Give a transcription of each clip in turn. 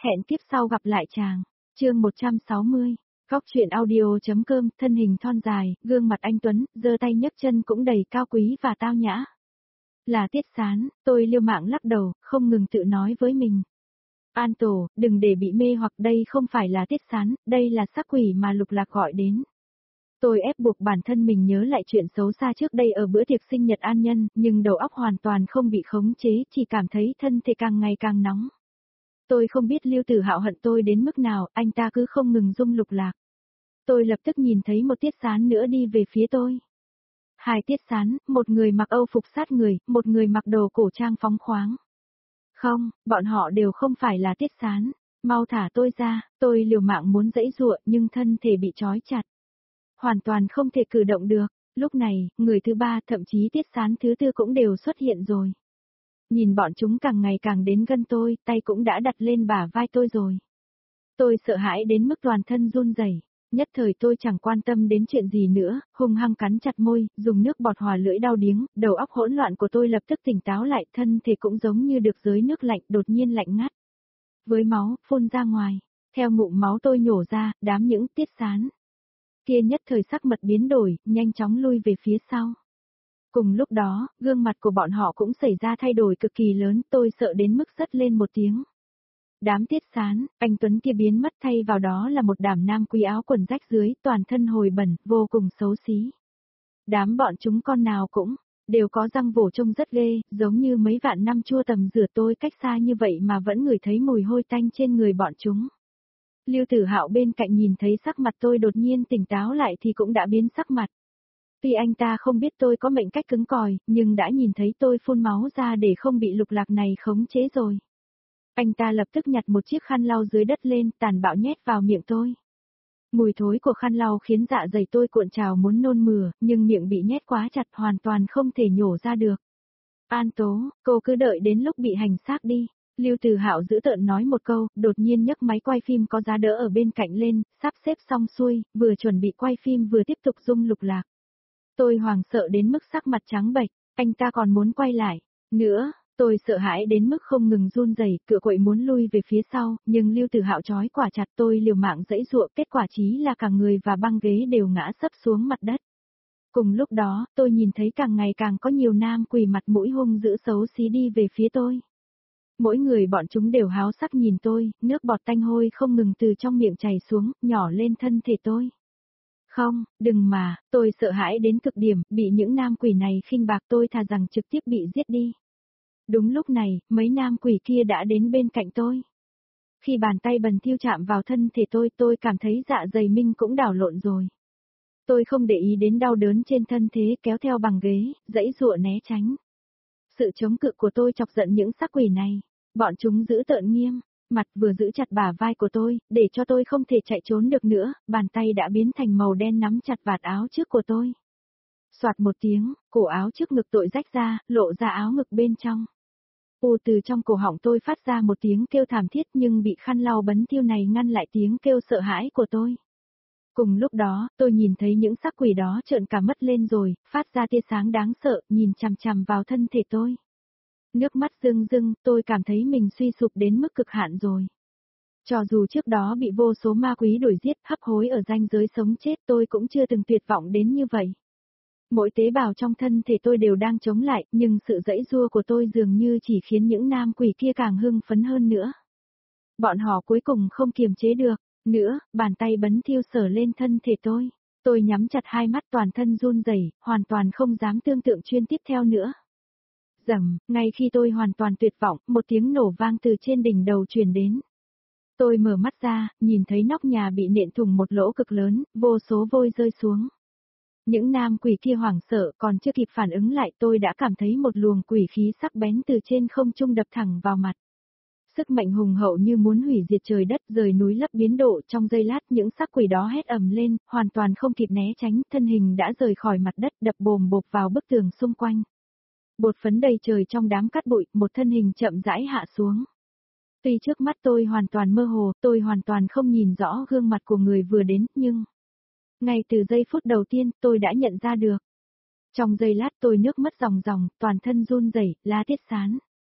Hẹn kiếp sau gặp lại chàng. Chương 160. Góc truyện audio.com, thân hình thon dài, gương mặt anh tuấn, giơ tay nhấc chân cũng đầy cao quý và tao nhã. Là Tiết Sán, tôi liều mạng lắc đầu, không ngừng tự nói với mình. An Tổ, đừng để bị mê hoặc, đây không phải là Tiết Sán, đây là xác quỷ mà Lục Lạc gọi đến. Tôi ép buộc bản thân mình nhớ lại chuyện xấu xa trước đây ở bữa tiệc sinh nhật An Nhân, nhưng đầu óc hoàn toàn không bị khống chế, chỉ cảm thấy thân thể càng ngày càng nóng. Tôi không biết Lưu Tử Hạo hận tôi đến mức nào, anh ta cứ không ngừng dung Lục Lạc. Tôi lập tức nhìn thấy một Tiết Sán nữa đi về phía tôi. Hai Tiết Sán, một người mặc Âu phục sát người, một người mặc đồ cổ trang phóng khoáng. Không, bọn họ đều không phải là Tiết Sán. Mau thả tôi ra, tôi liều mạng muốn giãy giụa nhưng thân thể bị trói chặt. Hoàn toàn không thể cử động được. Lúc này, người thứ ba, thậm chí Tiết Sán thứ tư cũng đều xuất hiện rồi. Nhìn bọn chúng càng ngày càng đến gần tôi, tay cũng đã đặt lên bả vai tôi rồi. Tôi sợ hãi đến mức toàn thân run rẩy. Nhất thời tôi chẳng quan tâm đến chuyện gì nữa, hung hăng cắn chặt môi, dùng nước bọt hòa lưỡi đau điếng, đầu óc hỗn loạn của tôi lập tức tỉnh táo lại, thân thể cũng giống như được dưới nước lạnh, đột nhiên lạnh ngắt. Với máu, phun ra ngoài. Theo ngụm máu tôi nhổ ra, đám những Tiết Sán kia nhất thời sắc mặt biến đổi, nhanh chóng lui về phía sau. Cùng lúc đó, gương mặt của bọn họ cũng xảy ra thay đổi cực kỳ lớn, tôi sợ đến mức sất lên một tiếng. Đám Tiết Sán, anh Tuấn kia biến mất, thay vào đó là một đám nam quý áo quần rách dưới, toàn thân hồi bẩn, vô cùng xấu xí. Đám bọn chúng con nào cũng đều có răng vổ trông rất ghê, giống như mấy vạn năm chua tầm rửa, tôi cách xa như vậy mà vẫn ngửi thấy mùi hôi tanh trên người bọn chúng. Lưu Tử Hạo bên cạnh nhìn thấy sắc mặt tôi đột nhiên tỉnh táo lại thì cũng đã biến sắc mặt. Tuy anh ta không biết tôi có mệnh cách cứng cỏi, nhưng đã nhìn thấy tôi phun máu ra để không bị Lục Lạc này khống chế rồi. Anh ta lập tức nhặt một chiếc khăn lau dưới đất lên, tàn bạo nhét vào miệng tôi. Mùi thối của khăn lau khiến dạ dày tôi cuộn trào muốn nôn mửa, nhưng miệng bị nhét quá chặt, hoàn toàn không thể nhổ ra được. An Tố, cô cứ đợi đến lúc bị hành xác đi. Lưu Tử Hạo giữ tợn nói một câu, đột nhiên nhấc máy quay phim có giá đỡ ở bên cạnh lên, sắp xếp xong xuôi, vừa chuẩn bị quay phim vừa tiếp tục dung Lục Lạc. Tôi hoảng sợ đến mức sắc mặt trắng bệch, anh ta còn muốn quay lại. Nữa, tôi sợ hãi đến mức không ngừng run rẩy, cựa quậy muốn lui về phía sau, nhưng Lưu Tử Hạo trói quả chặt tôi liều mạng giãy giụa, kết quả chí là cả người và băng ghế đều ngã sấp xuống mặt đất. Cùng lúc đó, tôi nhìn thấy càng ngày càng có nhiều nam quỷ mặt mũi hung dữ xấu xí đi về phía tôi. Mỗi người bọn chúng đều háo sắc nhìn tôi, nước bọt tanh hôi không ngừng từ trong miệng chảy xuống, nhỏ lên thân thể tôi. Không, đừng mà, tôi sợ hãi đến cực điểm, bị những nam quỷ này khinh bạc, tôi thà rằng trực tiếp bị giết đi. Đúng lúc này, mấy nam quỷ kia đã đến bên cạnh tôi. Khi bàn tay bần thiêu chạm vào thân thể tôi cảm thấy dạ dày mình cũng đảo lộn rồi. Tôi không để ý đến đau đớn trên thân thế, kéo theo bằng ghế, giãy giụa né tránh. Sự chống cự của tôi chọc giận những xác quỷ này. Bọn chúng giữ tợn nghiêm, mặt vừa giữ chặt bả vai của tôi, để cho tôi không thể chạy trốn được nữa, bàn tay đã biến thành màu đen nắm chặt vạt áo trước của tôi. Soạt một tiếng, cổ áo trước ngực tôi rách ra, lộ ra áo ngực bên trong. Từ trong cổ họng tôi phát ra một tiếng kêu thảm thiết, nhưng bị khăn lau bấn thiêu này ngăn lại tiếng kêu sợ hãi của tôi. Cùng lúc đó, tôi nhìn thấy những xác quỷ đó trợn cả mắt lên rồi, phát ra tia sáng đáng sợ, nhìn chằm chằm vào thân thể tôi. Nước mắt rưng rưng, tôi cảm thấy mình suy sụp đến mức cực hạn rồi. Cho dù trước đó bị vô số ma quý đuổi giết, hấp hối ở ranh giới sống chết, tôi cũng chưa từng tuyệt vọng đến như vậy. Mỗi tế bào trong thân thể tôi đều đang chống lại, nhưng sự giãy giụa của tôi dường như chỉ khiến những nam quỷ kia càng hưng phấn hơn nữa. Bọn họ cuối cùng không kiềm chế được nữa, bàn tay bấn thiêu sờ lên thân thể tôi. Tôi nhắm chặt hai mắt, toàn thân run rẩy, hoàn toàn không dám tưởng tượng chuyên tiếp theo nữa. Rầm, ngay khi tôi hoàn toàn tuyệt vọng, một tiếng nổ vang từ trên đỉnh đầu truyền đến. Tôi mở mắt ra, nhìn thấy nóc nhà bị nện thủng một lỗ cực lớn, vô số vôi rơi xuống. Những nam quỷ kia hoảng sợ, còn chưa kịp phản ứng lại, tôi đã cảm thấy một luồng quỷ khí sắc bén từ trên không trung đập thẳng vào mặt. Sức mạnh hùng hậu như muốn hủy diệt trời đất, rời núi lấp biến độ, trong giây lát những xác quỷ đó hét ầm lên, hoàn toàn không kịp né tránh, thân hình đã rời khỏi mặt đất, đập bồm bộp vào bức tường xung quanh. Bột phấn đầy trời trong đám cát bụi, một thân hình chậm rãi hạ xuống. Tuy trước mắt tôi hoàn toàn mơ hồ, tôi hoàn toàn không nhìn rõ gương mặt của người vừa đến, nhưng ngay từ giây phút đầu tiên, tôi đã nhận ra được. Trong giây lát tôi nước mắt ròng ròng, toàn thân run rẩy, là Tiết Sán.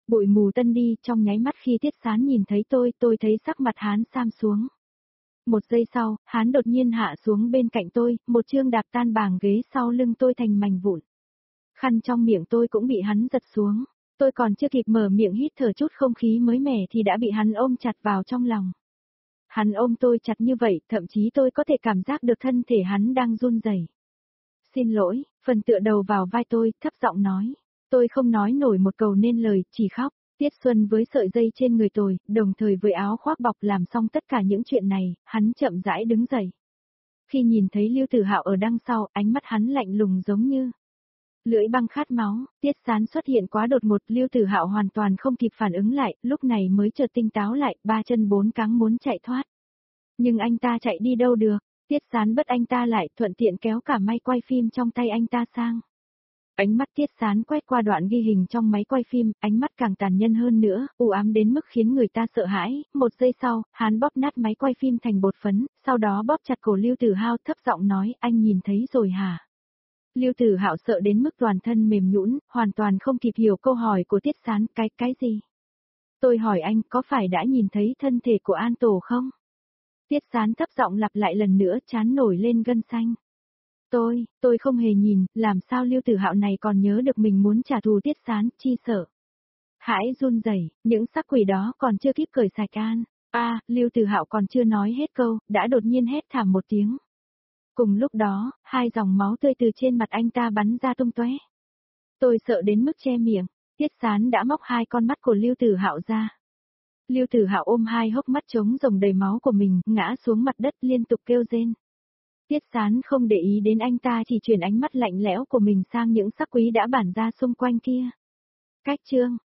Bụi mù tân đi, trong nháy mắt khi Tiết Sán nhìn thấy tôi thấy sắc mặt hắn sam xuống. Một giây sau, hắn đột nhiên hạ xuống bên cạnh tôi, một chương đạp tan bảng ghế sau lưng tôi thành mảnh vụn. Khăn trong miệng tôi cũng bị hắn giật xuống. Tôi còn chưa kịp mở miệng hít thở chút không khí mới mẻ thì đã bị hắn ôm chặt vào trong lòng. Hắn ôm tôi chặt như vậy, thậm chí tôi có thể cảm giác được thân thể hắn đang run rẩy. Xin lỗi, phần tựa đầu vào vai tôi, thấp giọng nói. Tôi không nói nổi một câu nên lời, chỉ khóc. Tiết Xuân với sợi dây trên người tôi, đồng thời với áo khoác bọc làm xong tất cả những chuyện này, hắn chậm rãi đứng dậy. Khi nhìn thấy Lưu Tử Hạo ở đằng sau, ánh mắt hắn lạnh lùng giống như lưỡi băng khát máu. Tiết Sán xuất hiện quá đột ngột, Lưu Tử Hạo hoàn toàn không kịp phản ứng lại, lúc này mới chợt tinh táo lại, ba chân bốn cẳng muốn chạy thoát. Nhưng anh ta chạy đi đâu được? Tiết Sán bắt anh ta lại, thuận tiện kéo cả máy quay phim trong tay anh ta sang. Ánh mắt Tiết Sán quét qua đoạn ghi hình trong máy quay phim, ánh mắt càng tàn nhẫn hơn nữa, u ám đến mức khiến người ta sợ hãi. Một giây sau, hắn bóp nát máy quay phim thành bột phấn, sau đó bóp chặt cổ Lưu Tử Hạo, thấp giọng nói, anh nhìn thấy rồi hả? Lưu Tử Hạo sợ đến mức toàn thân mềm nhũn, hoàn toàn không kịp hiểu câu hỏi của Tiết Sán, cái gì? Tôi hỏi anh, có phải đã nhìn thấy thân thể của An Tổ không? Tiết Sán thấp giọng lặp lại lần nữa, trán nổi lên gân xanh. Tôi không hề nhìn, làm sao Lưu Tử Hạo này còn nhớ được mình muốn trả thù Tiết Sán, chi sợ. Hãi run rẩy, những xác quỷ đó còn chưa kịp cởi sạch an. Lưu Tử Hạo còn chưa nói hết câu, đã đột nhiên hét thảm một tiếng. Cùng lúc đó, hai dòng máu tươi từ trên mặt anh ta bắn ra tung tóe. Tôi sợ đến mức che miệng, Tiết Sán đã móc hai con mắt của Lưu Tử Hạo ra. Lưu Tử Hạo ôm hai hốc mắt trống rỗng đầy máu của mình, ngã xuống mặt đất liên tục kêu rên. Tiết Sán không để ý đến anh ta, chỉ chuyển ánh mắt lạnh lẽo của mình sang những xác quý đã bản ra xung quanh kia. Cách chương